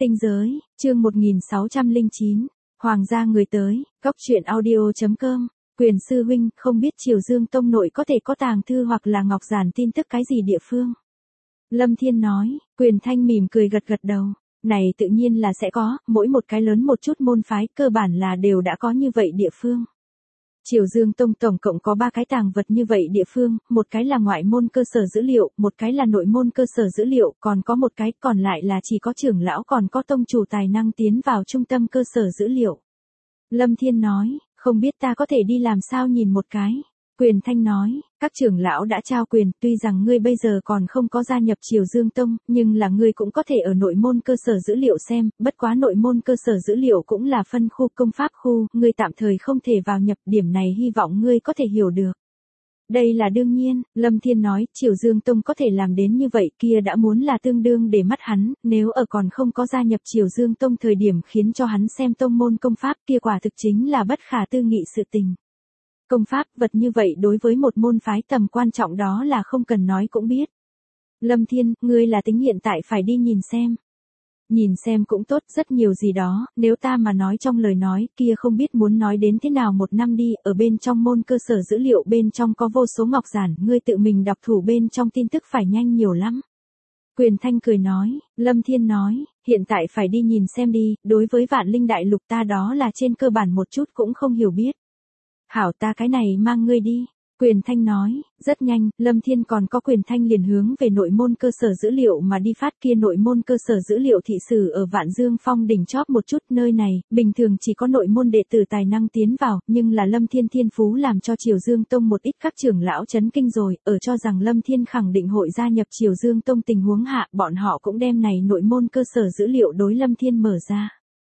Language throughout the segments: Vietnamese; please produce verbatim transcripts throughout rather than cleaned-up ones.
Tinh giới, chương một nghìn sáu trăm lẻ chín, Hoàng gia người tới, góc truyện audio.com, Quyền sư huynh, không biết Triều Dương Tông nội có thể có tàng thư hoặc là ngọc giản tin tức cái gì địa phương. Lâm Thiên nói, Quyền Thanh mỉm cười gật gật đầu, này tự nhiên là sẽ có, mỗi một cái lớn một chút môn phái cơ bản là đều đã có như vậy địa phương. Triều Dương Tông tổng cộng có ba cái tàng vật như vậy địa phương, một cái là ngoại môn cơ sở dữ liệu, một cái là nội môn cơ sở dữ liệu, còn có một cái còn lại là chỉ có trưởng lão còn có tông chủ tài năng tiến vào trung tâm cơ sở dữ liệu. Lâm Thiên nói, không biết ta có thể đi làm sao nhìn một cái. Quyền Thanh nói, các trưởng lão đã trao quyền, tuy rằng ngươi bây giờ còn không có gia nhập Triều Dương Tông, nhưng là ngươi cũng có thể ở nội môn cơ sở dữ liệu xem, bất quá nội môn cơ sở dữ liệu cũng là phân khu công pháp khu, ngươi tạm thời không thể vào nhập, điểm này hy vọng ngươi có thể hiểu được. Đây là đương nhiên, Lâm Thiên nói, Triều Dương Tông có thể làm đến như vậy kia đã muốn là tương đương để mắt hắn, nếu ở còn không có gia nhập Triều Dương Tông thời điểm khiến cho hắn xem tông môn công pháp kia quả thực chính là bất khả tư nghị sự tình. Công pháp vật như vậy đối với một môn phái tầm quan trọng đó là không cần nói cũng biết. Lâm Thiên, ngươi là tính hiện tại phải đi nhìn xem. Nhìn xem cũng tốt, rất nhiều gì đó, nếu ta mà nói trong lời nói kia không biết muốn nói đến thế nào một năm đi, ở bên trong môn cơ sở dữ liệu bên trong có vô số ngọc giản, ngươi tự mình đọc thủ bên trong tin tức phải nhanh nhiều lắm. Quyền Thanh cười nói, Lâm Thiên nói, hiện tại phải đi nhìn xem đi, đối với Vạn Linh Đại Lục ta đó là trên cơ bản một chút cũng không hiểu biết. Hảo, ta cái này mang ngươi đi. Quyền Thanh nói, rất nhanh, Lâm Thiên còn có Quyền Thanh liền hướng về nội môn cơ sở dữ liệu mà đi phát kia nội môn cơ sở dữ liệu thị sử ở Vạn Dương Phong đỉnh chóp một chút, nơi này, bình thường chỉ có nội môn đệ tử tài năng tiến vào, nhưng là Lâm Thiên thiên phú làm cho Triều Dương Tông một ít các trưởng lão chấn kinh rồi, ở cho rằng Lâm Thiên khẳng định hội gia nhập Triều Dương Tông tình huống hạ, bọn họ cũng đem này nội môn cơ sở dữ liệu đối Lâm Thiên mở ra.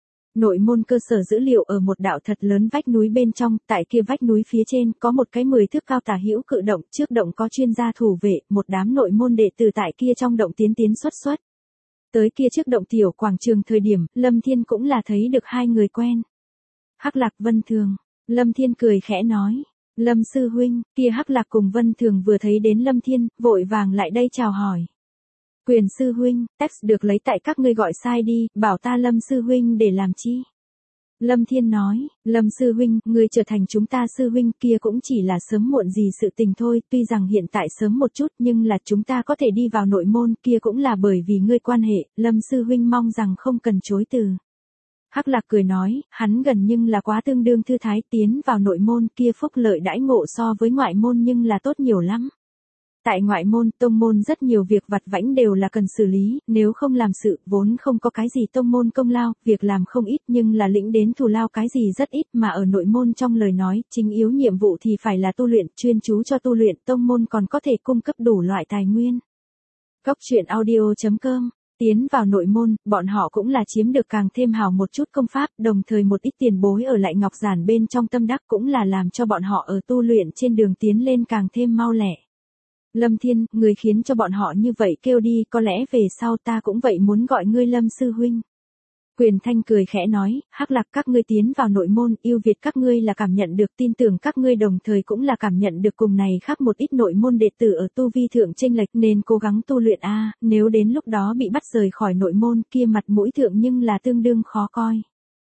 Nội môn cơ sở dữ liệu ở một đạo thật lớn vách núi bên trong, tại kia vách núi phía trên có một cái mười thước cao tả hữu cự động, trước động có chuyên gia thủ vệ, một đám nội môn đệ tử tại kia trong động tiến tiến xuất xuất. Tới kia trước động tiểu quảng trường thời điểm, Lâm Thiên cũng là thấy được hai người quen. Hắc Lạc Vân Thường, Lâm Thiên cười khẽ nói, Lâm sư huynh, kia Hắc Lạc cùng Vân Thường vừa thấy đến Lâm Thiên, vội vàng lại đây chào hỏi. Quyền sư huynh, text được lấy tại các ngươi gọi sai đi, bảo ta Lâm sư huynh để làm chi? Lâm Thiên nói, Lâm sư huynh, ngươi trở thành chúng ta sư huynh kia cũng chỉ là sớm muộn gì sự tình thôi, tuy rằng hiện tại sớm một chút nhưng là chúng ta có thể đi vào nội môn kia cũng là bởi vì ngươi quan hệ, Lâm sư huynh mong rằng không cần chối từ. Hắc Lạc cười nói, hắn gần nhưng là quá tương đương thư thái, tiến vào nội môn kia phúc lợi đãi ngộ so với ngoại môn nhưng là tốt nhiều lắm. Tại ngoại môn, tông môn rất nhiều việc vặt vãnh đều là cần xử lý, nếu không làm sự, vốn không có cái gì tông môn công lao, việc làm không ít nhưng là lĩnh đến thù lao cái gì rất ít mà ở nội môn trong lời nói, chính yếu nhiệm vụ thì phải là tu luyện, chuyên chú cho tu luyện, tông môn còn có thể cung cấp đủ loại tài nguyên. Góc truyện audio.com, tiến vào nội môn, bọn họ cũng là chiếm được càng thêm hào một chút công pháp, đồng thời một ít tiền bối ở lại ngọc giản bên trong tâm đắc cũng là làm cho bọn họ ở tu luyện trên đường tiến lên càng thêm mau lẹ. Lâm Thiên, người khiến cho bọn họ như vậy kêu đi, có lẽ về sau ta cũng vậy muốn gọi ngươi Lâm sư huynh. Quyền Thanh cười khẽ nói, Hắc Lạc các ngươi tiến vào nội môn, yêu Việt các ngươi là cảm nhận được, tin tưởng các ngươi đồng thời cũng là cảm nhận được cùng này khác một ít nội môn đệ tử ở tu vi thượng chênh lệch nên cố gắng tu luyện a, nếu đến lúc đó bị bắt rời khỏi nội môn kia mặt mũi thượng nhưng là tương đương khó coi.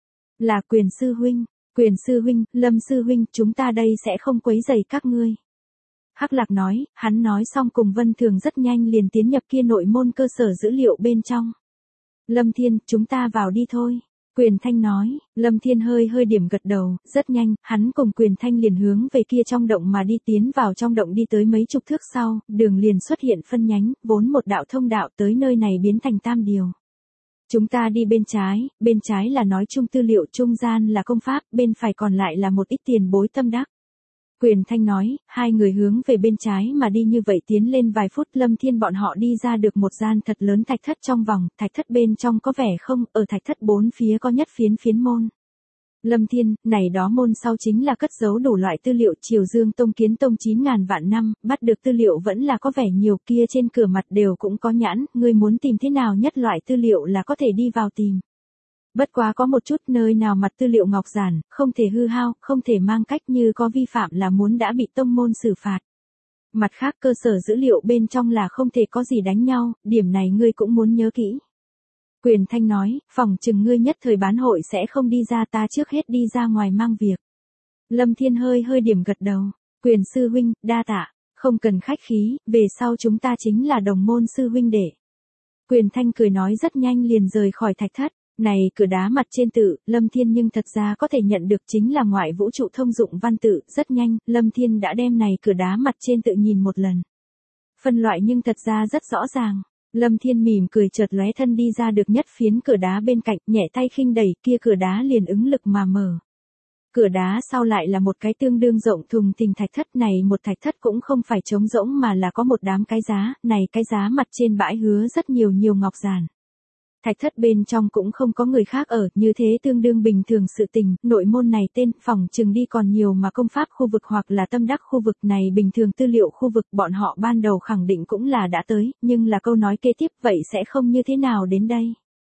Là Quyền sư huynh, Quyền sư huynh, Lâm sư huynh, chúng ta đây sẽ không quấy rầy các ngươi. Hắc Lạc nói, hắn nói xong cùng Vân Thường rất nhanh liền tiến nhập kia nội môn cơ sở dữ liệu bên trong. Lâm Thiên, chúng ta vào đi thôi. Quyền Thanh nói, Lâm Thiên hơi hơi điểm gật đầu, rất nhanh, hắn cùng Quyền Thanh liền hướng về kia trong động mà đi, tiến vào trong động đi tới mấy chục thước sau, đường liền xuất hiện phân nhánh, vốn một đạo thông đạo tới nơi này biến thành tam điều. Chúng ta đi bên trái, bên trái là nói chung tư liệu, trung gian là công pháp, bên phải còn lại là một ít tiền bối tâm đắc. Quyền Thanh nói, hai người hướng về bên trái mà đi như vậy tiến lên vài phút, Lâm Thiên bọn họ đi ra được một gian thật lớn thạch thất trong vòng, thạch thất bên trong có vẻ không, ở thạch thất bốn phía có nhất phiến phiến môn. Lâm Thiên, này đó môn sau chính là cất giấu đủ loại tư liệu, Triều Dương Tông kiến tông chín ngàn vạn năm, bắt được tư liệu vẫn là có vẻ nhiều, kia trên cửa mặt đều cũng có nhãn, ngươi muốn tìm thế nào nhất loại tư liệu là có thể đi vào tìm. Bất quá có một chút, nơi nào mặt tư liệu ngọc giản, không thể hư hao, không thể mang cách, như có vi phạm là muốn đã bị tông môn xử phạt. Mặt khác cơ sở dữ liệu bên trong là không thể có gì đánh nhau, điểm này ngươi cũng muốn nhớ kỹ. Quyền Thanh nói, phỏng chừng ngươi nhất thời bán hội sẽ không đi ra, ta trước hết đi ra ngoài mang việc. Lâm Thiên hơi hơi điểm gật đầu, Quyền sư huynh, đa tạ, không cần khách khí, về sau chúng ta chính là đồng môn sư huynh đệ. Quyền Thanh cười nói rất nhanh liền rời khỏi thạch thất. Này cửa đá mặt trên tự, Lâm Thiên nhưng thật ra có thể nhận được chính là ngoại vũ trụ thông dụng văn tự, rất nhanh, Lâm Thiên đã đem này cửa đá mặt trên tự nhìn một lần. Phân loại nhưng thật ra rất rõ ràng. Lâm Thiên mỉm cười chợt lóe thân đi ra được nhất phiến cửa đá bên cạnh, nhẹ tay khinh đẩy, kia cửa đá liền ứng lực mà mở. Cửa đá sau lại là một cái tương đương rộng thùng thình thạch thất, này một thạch thất cũng không phải trống rỗng mà là có một đám cái giá, này cái giá mặt trên bãi hứa rất nhiều nhiều ngọc giản. Thạch thất bên trong cũng không có người khác ở, như thế tương đương bình thường sự tình, nội môn này tên, phòng chừng đi còn nhiều mà công pháp khu vực hoặc là tâm đắc khu vực này bình thường tư liệu khu vực bọn họ ban đầu khẳng định cũng là đã tới, nhưng là câu nói kế tiếp vậy sẽ không như thế nào đến đây.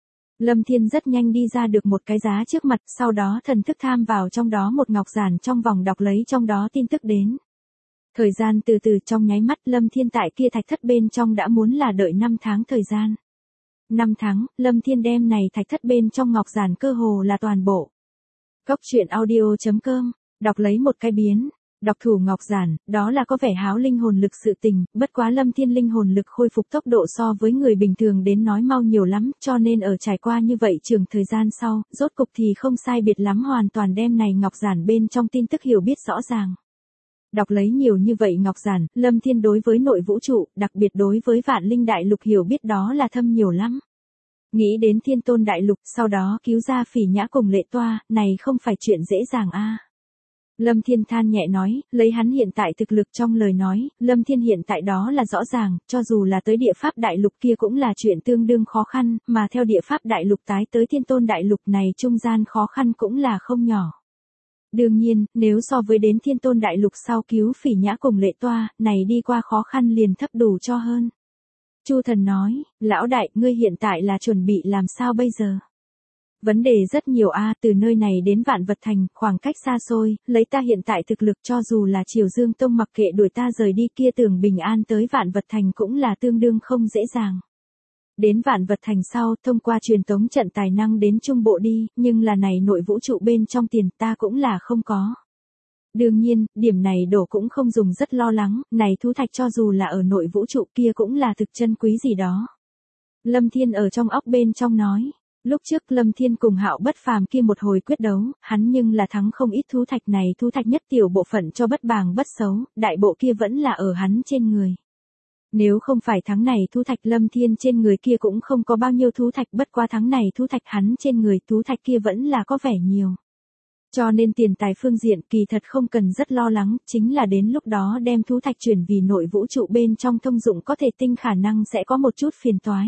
Lâm Thiên rất nhanh đi ra được một cái giá trước mặt, sau đó thần thức tham vào trong đó một ngọc giản trong vòng đọc lấy trong đó tin tức đến. Thời gian từ từ trong nháy mắt Lâm Thiên tại kia thạch thất bên trong đã muốn là đợi năm tháng thời gian. năm tháng, Lâm Thiên đem này thạch thất bên trong ngọc giản cơ hồ là toàn bộ. Cốc truyện audio chấm com, đọc lấy một cái biến, đọc thủ ngọc giản, đó là có vẻ háo linh hồn lực sự tình, bất quá Lâm Thiên linh hồn lực khôi phục tốc độ so với người bình thường đến nói mau nhiều lắm, cho nên ở trải qua như vậy trường thời gian sau, rốt cục thì không sai biệt lắm hoàn toàn đem này ngọc giản bên trong tin tức hiểu biết rõ ràng. Đọc lấy nhiều như vậy ngọc giản, Lâm Thiên đối với nội vũ trụ, đặc biệt đối với vạn linh đại lục hiểu biết đó là thâm nhiều lắm. Nghĩ đến thiên tôn đại lục, sau đó cứu ra Phỉ Nhã cùng Lệ Toa, này không phải chuyện dễ dàng a. Lâm Thiên than nhẹ nói, lấy hắn hiện tại thực lực trong lời nói, Lâm Thiên hiện tại đó là rõ ràng, cho dù là tới địa pháp đại lục kia cũng là chuyện tương đương khó khăn, mà theo địa pháp đại lục tái tới thiên tôn đại lục này trung gian khó khăn cũng là không nhỏ. Đương nhiên, nếu so với đến thiên tôn đại lục sau cứu Phỉ Nhã cùng Lệ Toa, này đi qua khó khăn liền thấp đủ cho hơn. Chu Thần nói, lão đại, ngươi hiện tại là chuẩn bị làm sao bây giờ? Vấn đề rất nhiều a, từ nơi này đến Vạn Vật Thành, khoảng cách xa xôi, lấy ta hiện tại thực lực cho dù là Triều Dương Tông mặc kệ đuổi ta rời đi kia tưởng bình an tới Vạn Vật Thành cũng là tương đương không dễ dàng. Đến Vạn Vật Thành sau, thông qua truyền tống trận tài năng đến Trung Bộ đi, nhưng là này nội vũ trụ bên trong tiền ta cũng là không có. Đương nhiên, điểm này đổ cũng không dùng rất lo lắng, này thú thạch cho dù là ở nội vũ trụ kia cũng là thực chân quý gì đó. Lâm Thiên ở trong óc bên trong nói, lúc trước Lâm Thiên cùng Hạo Bất Phàm kia một hồi quyết đấu, hắn nhưng là thắng không ít thú thạch này, thú thạch nhất tiểu bộ phận cho Bất Bàng Bất Xấu, đại bộ kia vẫn là ở hắn trên người. Nếu không phải tháng này thú thạch Lâm Thiên trên người kia cũng không có bao nhiêu thú thạch, bất qua tháng này thú thạch hắn trên người thú thạch kia vẫn là có vẻ nhiều. Cho nên tiền tài phương diện kỳ thật không cần rất lo lắng, chính là đến lúc đó đem thú thạch chuyển vì nội vũ trụ bên trong thông dụng có thể tinh khả năng sẽ có một chút phiền toái.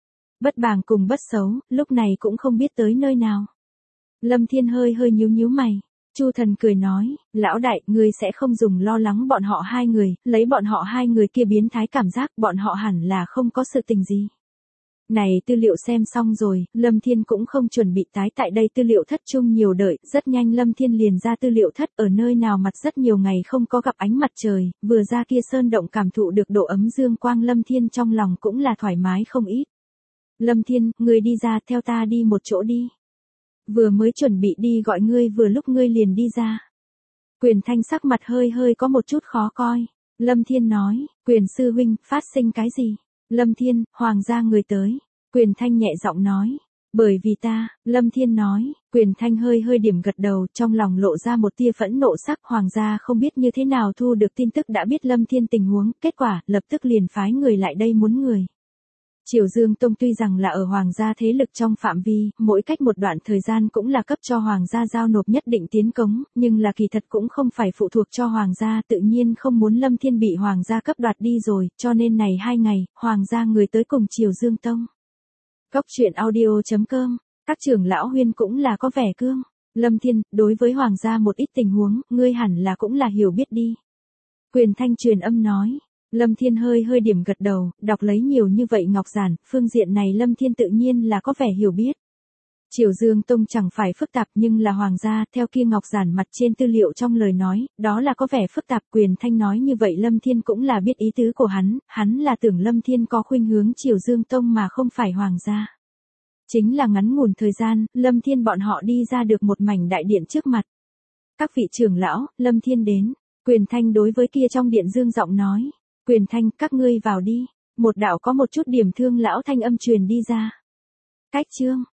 Bất Bàng cùng Bất Xấu, lúc này cũng không biết tới nơi nào. Lâm Thiên hơi hơi nhíu nhíu mày. Chu Thần cười nói, lão đại, ngươi sẽ không dùng lo lắng bọn họ hai người, lấy bọn họ hai người kia biến thái cảm giác bọn họ hẳn là không có sự tình gì. Này tư liệu xem xong rồi, Lâm Thiên cũng không chuẩn bị tái tại đây tư liệu thất chung nhiều đợi, rất nhanh Lâm Thiên liền ra tư liệu thất ở nơi nào mặt rất nhiều ngày không có gặp ánh mặt trời, vừa ra kia sơn động cảm thụ được độ ấm dương quang Lâm Thiên trong lòng cũng là thoải mái không ít. Lâm Thiên, ngươi đi ra theo ta đi một chỗ đi. Vừa mới chuẩn bị đi gọi ngươi vừa lúc ngươi liền đi ra. Quyền Thanh sắc mặt hơi hơi có một chút khó coi. Lâm Thiên nói, Quyền sư huynh, phát sinh cái gì? Lâm Thiên, hoàng gia người tới. Quyền Thanh nhẹ giọng nói, bởi vì ta, Lâm Thiên nói, Quyền Thanh hơi hơi điểm gật đầu, trong lòng lộ ra một tia phẫn nộ sắc, hoàng gia không biết như thế nào thu được tin tức đã biết Lâm Thiên tình huống, kết quả, lập tức liền phái người lại đây muốn người. Triều Dương Tông tuy rằng là ở hoàng gia thế lực trong phạm vi, mỗi cách một đoạn thời gian cũng là cấp cho hoàng gia giao nộp nhất định tiến cống, nhưng là kỳ thật cũng không phải phụ thuộc cho hoàng gia, tự nhiên không muốn Lâm Thiên bị hoàng gia cấp đoạt đi rồi, cho nên này hai ngày, hoàng gia người tới cùng Triều Dương Tông. Cốc truyện audio chấm com, các trưởng lão huyên cũng là có vẻ cương. Lâm Thiên, đối với hoàng gia một ít tình huống, ngươi hẳn là cũng là hiểu biết đi. Quyền Thanh truyền âm nói. Lâm Thiên hơi hơi điểm gật đầu, đọc lấy nhiều như vậy ngọc giản, phương diện này Lâm Thiên tự nhiên là có vẻ hiểu biết. Triều Dương Tông chẳng phải phức tạp nhưng là hoàng gia, theo kia ngọc giản mặt trên tư liệu trong lời nói, đó là có vẻ phức tạp. Quyền Thanh nói như vậy Lâm Thiên cũng là biết ý tứ của hắn, hắn là tưởng Lâm Thiên có khuynh hướng Triều Dương Tông mà không phải hoàng gia. Chính là ngắn ngủn thời gian, Lâm Thiên bọn họ đi ra được một mảnh đại điện trước mặt. Các vị trưởng lão, Lâm Thiên đến. Quyền Thanh đối với kia trong điện dương giọng nói. Quyền Thanh, các ngươi vào đi. Một đạo có một chút điểm thương lão thanh âm truyền đi ra. Cách chương.